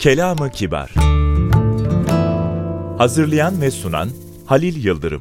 Kelam-ı Kibar. Hazırlayan ve sunan Halil Yıldırım.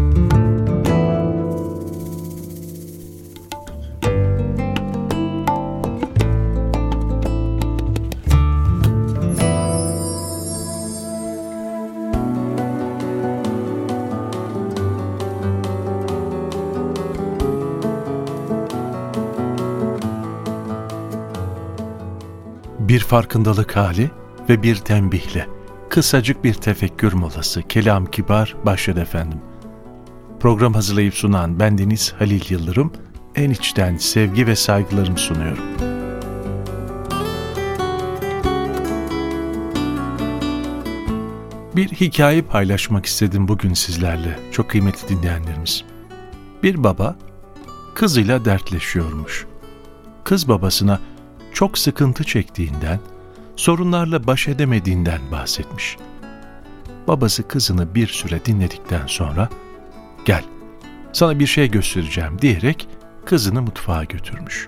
Bir farkındalık hali ve bir tembihle kısacık bir tefekkür molası. Kelam-ı Kibar başladı efendim. Program hazırlayıp sunan bendeniz Halil Yıldırım, en içten sevgi ve saygılarımı sunuyorum. Bir hikaye paylaşmak istedim bugün sizlerle, çok kıymetli dinleyenlerimiz. Bir baba kızıyla dertleşiyormuş. Kız babasına çok sıkıntı çektiğinden, sorunlarla baş edemediğinden bahsetmiş. Babası kızını bir süre dinledikten sonra, "Gel, sana bir şey göstereceğim," diyerek kızını mutfağa götürmüş.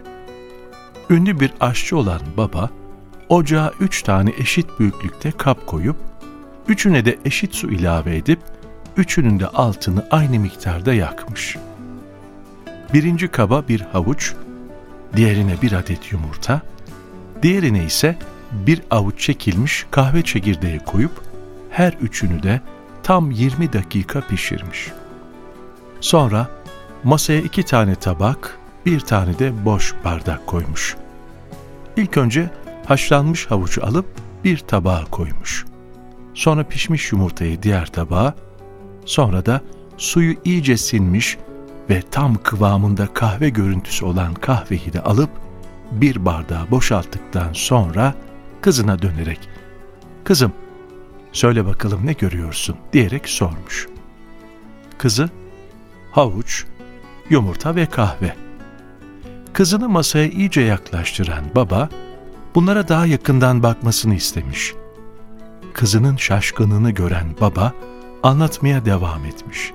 Ünlü bir aşçı olan baba, ocağa 3 tane eşit büyüklükte kap koyup, 3'üne de eşit su ilave edip, 3'ünün de altını aynı miktarda yakmış. Birinci kaba bir havuç, diğerine bir adet yumurta, diğerine ise bir avuç çekilmiş kahve çekirdeği koyup her üçünü de tam 20 dakika pişirmiş. Sonra masaya 2 tane tabak, 1 tane de boş bardak koymuş. İlk önce haşlanmış havucu alıp bir tabağa koymuş. Sonra pişmiş yumurtayı diğer tabağa, sonra da suyu iyice sinmiş ve tam kıvamında kahve görüntüsü olan kahveyi de alıp bir bardağa boşalttıktan sonra kızına dönerek, "Kızım, söyle bakalım ne görüyorsun?" diyerek sormuş. Kızı, havuç, yumurta ve kahve. Kızını masaya iyice yaklaştıran baba, bunlara daha yakından bakmasını istemiş. Kızının şaşkınlığını gören baba, anlatmaya devam etmiş.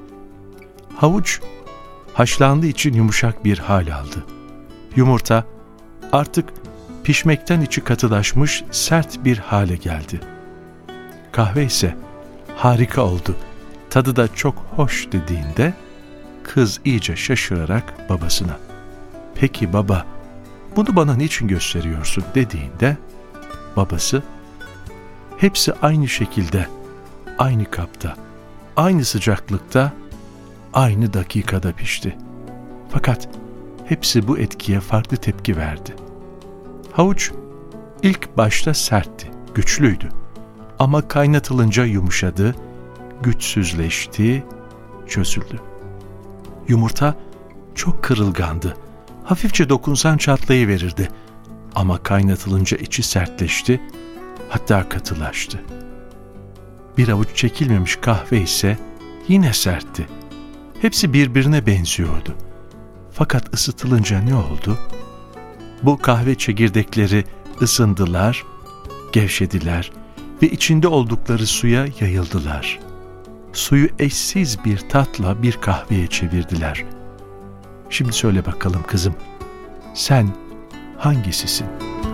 Havuç, haşlandığı için yumuşak bir hal aldı. Yumurta, artık pişmekten içi katılaşmış sert bir hale geldi. Kahve ise, harika oldu, tadı da çok hoş dediğinde, kız iyice şaşırarak babasına, "Peki baba, bunu bana niçin gösteriyorsun?" dediğinde, babası, "Hepsi aynı şekilde, aynı kapta, aynı sıcaklıkta, aynı dakikada pişti. Fakat hepsi bu etkiye farklı tepki verdi. Havuç ilk başta sertti, güçlüydü. Ama kaynatılınca yumuşadı, güçsüzleşti, çözüldü. Yumurta çok kırılgandı, hafifçe dokunsan çatlayıverirdi. Ama kaynatılınca içi sertleşti, hatta katılaştı. Bir avuç çekilmemiş kahve ise yine sertti. Hepsi birbirine benziyordu. Fakat ısıtılınca ne oldu? Bu kahve çekirdekleri ısındılar, gevşediler ve içinde oldukları suya yayıldılar. Suyu eşsiz bir tatla bir kahveye çevirdiler. Şimdi söyle bakalım kızım, sen hangisisin?"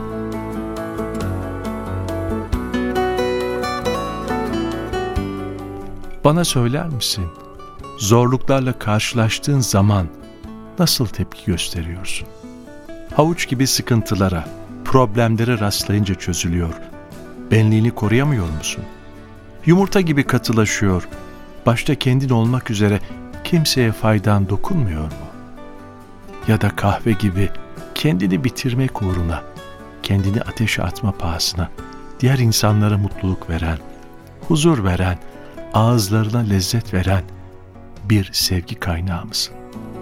Bana söyler misin? Zorluklarla karşılaştığın zaman nasıl tepki gösteriyorsun? Havuç gibi sıkıntılara, problemlere rastlayınca çözülüyor. Benliğini koruyamıyor musun? Yumurta gibi katılaşıyor. Başta kendin olmak üzere kimseye faydan dokunmuyor mu? Ya da kahve gibi kendini bitirmek uğruna, kendini ateşe atma pahasına, diğer insanlara mutluluk veren, huzur veren, ağızlarına lezzet veren bir sevgi kaynağı mısın?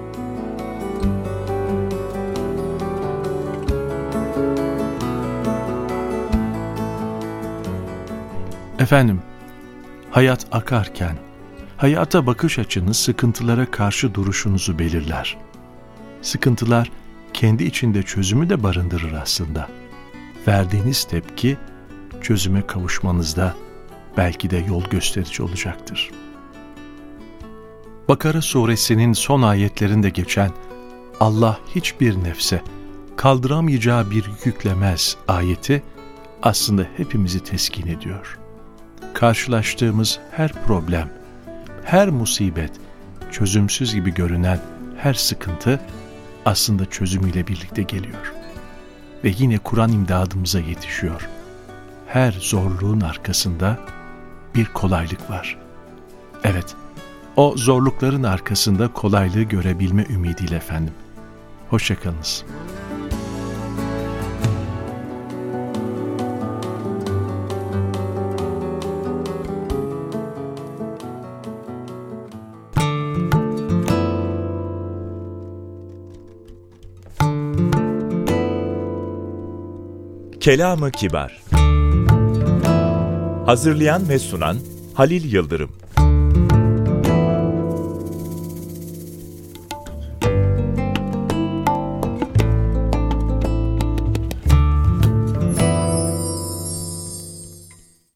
Efendim, hayat akarken, hayata bakış açınız sıkıntılara karşı duruşunuzu belirler. Sıkıntılar kendi içinde çözümü de barındırır aslında. Verdiğiniz tepki çözüme kavuşmanızda belki de yol gösterici olacaktır. Bakara suresinin son ayetlerinde geçen "Allah hiçbir nefse kaldıramayacağı bir yük yüklemez" ayeti aslında hepimizi teskin ediyor. Karşılaştığımız her problem, her musibet, çözümsüz gibi görünen her sıkıntı aslında çözümüyle birlikte geliyor. Ve yine Kur'an imdadımıza yetişiyor. Her zorluğun arkasında bir kolaylık var. Evet, o zorlukların arkasında kolaylığı görebilme ümidiyle efendim. Hoşça kalınız. Kelamı Kibar. Hazırlayan ve sunan Halil Yıldırım.